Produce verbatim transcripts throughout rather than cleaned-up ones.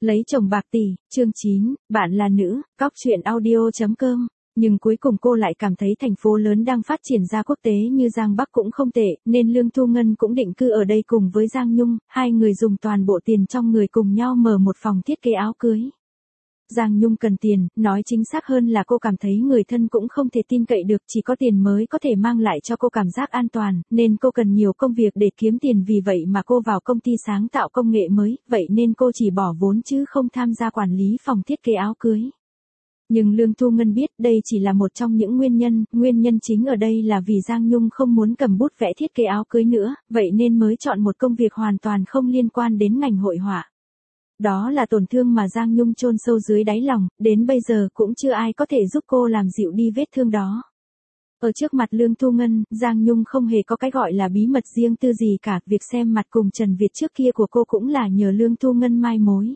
Lấy chồng bạc tỷ, chương chín, bạn là nữ, cóc truyện audio chấm com. Nhưng cuối cùng cô lại cảm thấy thành phố lớn đang phát triển ra quốc tế như Giang Bắc cũng không tệ, nên Lương Thu Ngân cũng định cư ở đây cùng với Giang Nhung, hai người dùng toàn bộ tiền trong người cùng nhau mở một phòng thiết kế áo cưới. Giang Nhung cần tiền, nói chính xác hơn là cô cảm thấy người thân cũng không thể tin cậy được, chỉ có tiền mới có thể mang lại cho cô cảm giác an toàn, nên cô cần nhiều công việc để kiếm tiền, vì vậy mà cô vào công ty sáng tạo công nghệ mới, vậy nên cô chỉ bỏ vốn chứ không tham gia quản lý phòng thiết kế áo cưới. Nhưng Lương Thu Ngân biết đây chỉ là một trong những nguyên nhân, nguyên nhân chính ở đây là vì Giang Nhung không muốn cầm bút vẽ thiết kế áo cưới nữa, vậy nên mới chọn một công việc hoàn toàn không liên quan đến ngành hội họa. Đó là tổn thương mà Giang Nhung chôn sâu dưới đáy lòng, đến bây giờ cũng chưa ai có thể giúp cô làm dịu đi vết thương đó. Ở trước mặt Lương Thu Ngân, Giang Nhung không hề có cái gọi là bí mật riêng tư gì cả, việc xem mặt cùng Trần Việt trước kia của cô cũng là nhờ Lương Thu Ngân mai mối.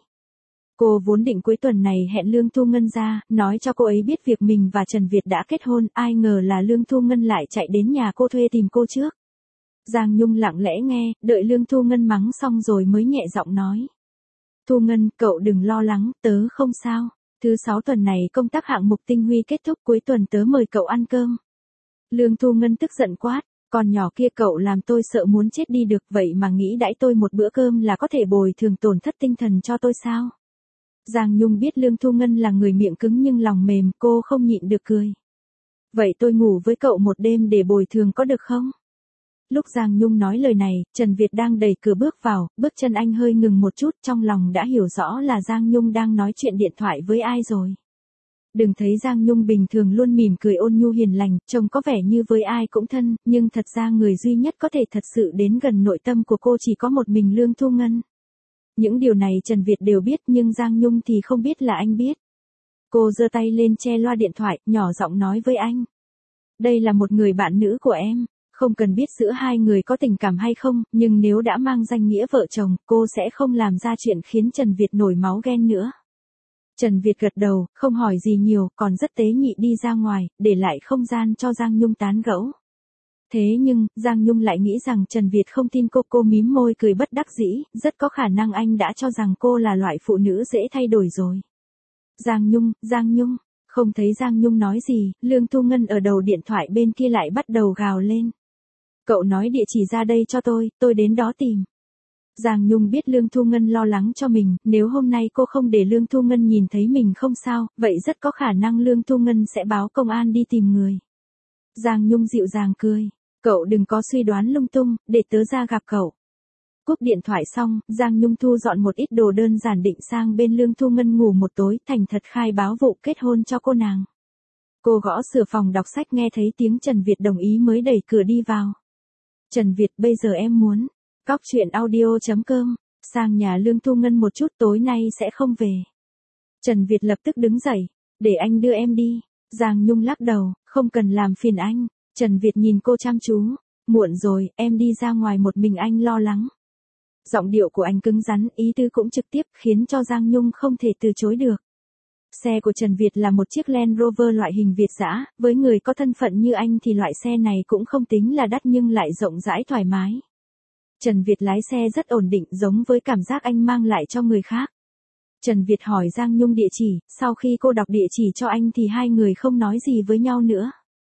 Cô vốn định cuối tuần này hẹn Lương Thu Ngân ra, nói cho cô ấy biết việc mình và Trần Việt đã kết hôn, ai ngờ là Lương Thu Ngân lại chạy đến nhà cô thuê tìm cô trước. Giang Nhung lặng lẽ nghe, đợi Lương Thu Ngân mắng xong rồi mới nhẹ giọng nói. Thu Ngân, cậu đừng lo lắng, tớ không sao. Thứ sáu tuần này công tác hạng mục tinh huy kết thúc, cuối tuần tớ mời cậu ăn cơm. Lương Thu Ngân tức giận quát, con nhỏ kia cậu làm tôi sợ muốn chết đi được, vậy mà nghĩ đãi tôi một bữa cơm là có thể bồi thường tổn thất tinh thần cho tôi sao? Giang Nhung biết Lương Thu Ngân là người miệng cứng nhưng lòng mềm, cô không nhịn được cười. Vậy tôi ngủ với cậu một đêm để bồi thường có được không? Lúc Giang Nhung nói lời này, Trần Việt đang đẩy cửa bước vào, bước chân anh hơi ngừng một chút, trong lòng đã hiểu rõ là Giang Nhung đang nói chuyện điện thoại với ai rồi. Đừng thấy Giang Nhung bình thường luôn mỉm cười ôn nhu hiền lành, trông có vẻ như với ai cũng thân, nhưng thật ra người duy nhất có thể thật sự đến gần nội tâm của cô chỉ có một mình Lương Thu Ngân. Những điều này Trần Việt đều biết nhưng Giang Nhung thì không biết là anh biết. Cô giơ tay lên che loa điện thoại, nhỏ giọng nói với anh. Đây là một người bạn nữ của em. Không cần biết giữa hai người có tình cảm hay không, nhưng nếu đã mang danh nghĩa vợ chồng, cô sẽ không làm ra chuyện khiến Trần Việt nổi máu ghen nữa. Trần Việt gật đầu, không hỏi gì nhiều, còn rất tế nhị đi ra ngoài, để lại không gian cho Giang Nhung tán gẫu. Thế nhưng, Giang Nhung lại nghĩ rằng Trần Việt không tin cô, cô mím môi cười bất đắc dĩ, rất có khả năng anh đã cho rằng cô là loại phụ nữ dễ thay đổi rồi. Giang Nhung, Giang Nhung, không thấy Giang Nhung nói gì, Lương Thu Ngân ở đầu điện thoại bên kia lại bắt đầu gào lên. Cậu nói địa chỉ ra đây cho tôi, tôi đến đó tìm. Giang Nhung biết Lương Thu Ngân lo lắng cho mình, nếu hôm nay cô không để Lương Thu Ngân nhìn thấy mình không sao, vậy rất có khả năng Lương Thu Ngân sẽ báo công an đi tìm người. Giang Nhung dịu dàng cười, cậu đừng có suy đoán lung tung, để tớ ra gặp cậu. Cúp điện thoại xong, Giang Nhung thu dọn một ít đồ đơn giản định sang bên Lương Thu Ngân ngủ một tối, thành thật khai báo vụ kết hôn cho cô nàng. Cô gõ sửa phòng đọc sách nghe thấy tiếng Trần Việt đồng ý mới đẩy cửa đi vào. Trần Việt, bây giờ em muốn, cóc truyện audio chấm com, sang nhà Lương Thu Ngân một chút, tối nay sẽ không về. Trần Việt lập tức đứng dậy, để anh đưa em đi. Giang Nhung lắc đầu, không cần làm phiền anh. Trần Việt nhìn cô chăm chú, muộn rồi, em đi ra ngoài một mình anh lo lắng. Giọng điệu của anh cứng rắn, ý tứ cũng trực tiếp, khiến cho Giang Nhung không thể từ chối được. Xe của Trần Việt là một chiếc Land Rover loại hình Việt dã, với người có thân phận như anh thì loại xe này cũng không tính là đắt nhưng lại rộng rãi thoải mái. Trần Việt lái xe rất ổn định, giống với cảm giác anh mang lại cho người khác. Trần Việt hỏi Giang Nhung địa chỉ, sau khi cô đọc địa chỉ cho anh thì hai người không nói gì với nhau nữa.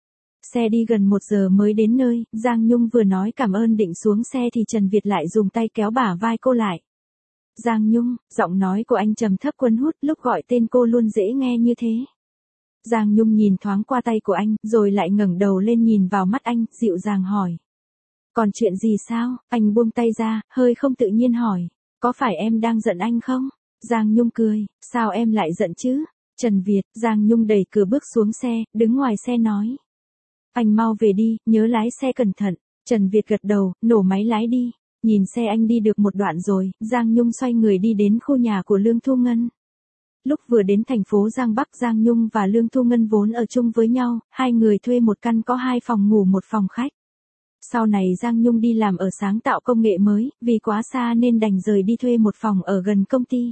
Xe đi gần một giờ mới đến nơi, Giang Nhung vừa nói cảm ơn định xuống xe thì Trần Việt lại dùng tay kéo bả vai cô lại. Giang Nhung, giọng nói của anh trầm thấp cuốn hút, lúc gọi tên cô luôn dễ nghe như thế. Giang Nhung nhìn thoáng qua tay của anh, rồi lại ngẩng đầu lên nhìn vào mắt anh, dịu dàng hỏi. Còn chuyện gì sao? Anh buông tay ra, hơi không tự nhiên hỏi. Có phải em đang giận anh không? Giang Nhung cười, sao em lại giận chứ? Trần Việt, Giang Nhung đẩy cửa bước xuống xe, đứng ngoài xe nói. Anh mau về đi, nhớ lái xe cẩn thận. Trần Việt gật đầu, nổ máy lái đi. Nhìn xe anh đi được một đoạn rồi, Giang Nhung xoay người đi đến khu nhà của Lương Thu Ngân. Lúc vừa đến thành phố Giang Bắc, Giang Nhung và Lương Thu Ngân vốn ở chung với nhau, hai người thuê một căn có hai phòng ngủ một phòng khách. Sau này Giang Nhung đi làm ở sáng tạo công nghệ mới, vì quá xa nên đành rời đi thuê một phòng ở gần công ty.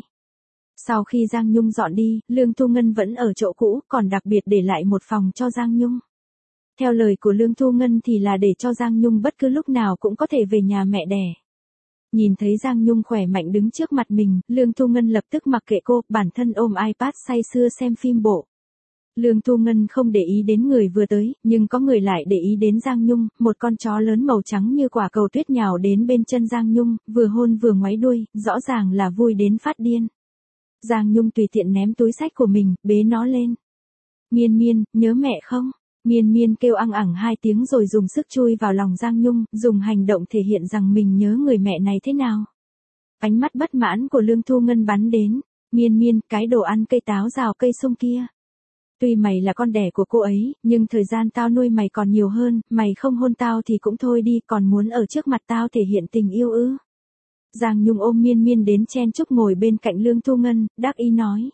Sau khi Giang Nhung dọn đi, Lương Thu Ngân vẫn ở chỗ cũ, còn đặc biệt để lại một phòng cho Giang Nhung. Theo lời của Lương Thu Ngân thì là để cho Giang Nhung bất cứ lúc nào cũng có thể về nhà mẹ đẻ. Nhìn thấy Giang Nhung khỏe mạnh đứng trước mặt mình, Lương Thu Ngân lập tức mặc kệ cô, bản thân ôm iPad say sưa xem phim bộ. Lương Thu Ngân không để ý đến người vừa tới, nhưng có người lại để ý đến Giang Nhung, một con chó lớn màu trắng như quả cầu tuyết nhào đến bên chân Giang Nhung, vừa hôn vừa ngoáy đuôi, rõ ràng là vui đến phát điên. Giang Nhung tùy tiện ném túi xách của mình, bế nó lên. Miên Miên, nhớ mẹ không? Miên Miên kêu ăng ẳng hai tiếng rồi dùng sức chui vào lòng Giang Nhung, dùng hành động thể hiện rằng mình nhớ người mẹ này thế nào. Ánh mắt bất mãn của Lương Thu Ngân bắn đến. Miên Miên, cái đồ ăn cây táo rào cây sung kia. Tuy mày là con đẻ của cô ấy, nhưng thời gian tao nuôi mày còn nhiều hơn, mày không hôn tao thì cũng thôi đi, còn muốn ở trước mặt tao thể hiện tình yêu ư. Giang Nhung ôm Miên Miên đến chen chúc ngồi bên cạnh Lương Thu Ngân, đắc ý nói.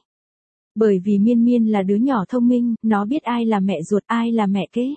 Bởi vì Miên Miên là đứa nhỏ thông minh, nó biết ai là mẹ ruột, ai là mẹ kế.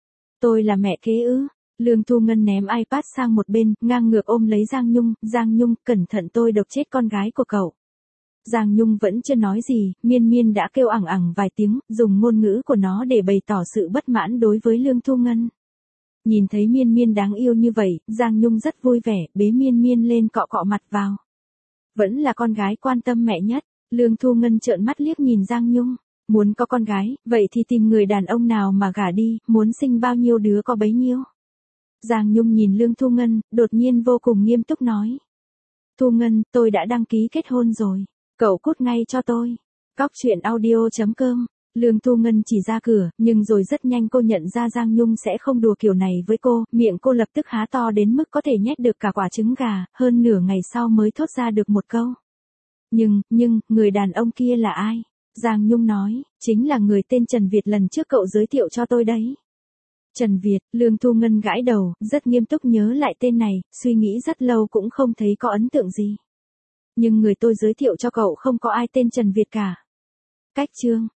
Tôi là mẹ kế ư. Lương Thu Ngân ném iPad sang một bên, ngang ngược ôm lấy Giang Nhung, Giang Nhung, cẩn thận tôi độc chết con gái của cậu. Giang Nhung vẫn chưa nói gì, Miên Miên đã kêu ẳng ẳng vài tiếng, dùng ngôn ngữ của nó để bày tỏ sự bất mãn đối với Lương Thu Ngân. Nhìn thấy Miên Miên đáng yêu như vậy, Giang Nhung rất vui vẻ, bế Miên Miên lên cọ cọ mặt vào. Vẫn là con gái quan tâm mẹ nhất. Lương Thu Ngân trợn mắt liếc nhìn Giang Nhung. Muốn có con gái, vậy thì tìm người đàn ông nào mà gả đi, muốn sinh bao nhiêu đứa có bấy nhiêu. Giang Nhung nhìn Lương Thu Ngân, đột nhiên vô cùng nghiêm túc nói. Thu Ngân, tôi đã đăng ký kết hôn rồi. Cậu cút ngay cho tôi. Cóc truyện audio chấm com. Lương Thu Ngân chỉ ra cửa, nhưng rồi rất nhanh cô nhận ra Giang Nhung sẽ không đùa kiểu này với cô, miệng cô lập tức há to đến mức có thể nhét được cả quả trứng gà, hơn nửa ngày sau mới thốt ra được một câu. Nhưng, nhưng, người đàn ông kia là ai? Giang Nhung nói, chính là người tên Trần Việt lần trước cậu giới thiệu cho tôi đấy. Trần Việt, Lương Thu Ngân gãi đầu, rất nghiêm túc nhớ lại tên này, suy nghĩ rất lâu cũng không thấy có ấn tượng gì. Nhưng người tôi giới thiệu cho cậu không có ai tên Trần Việt cả. Cách chương.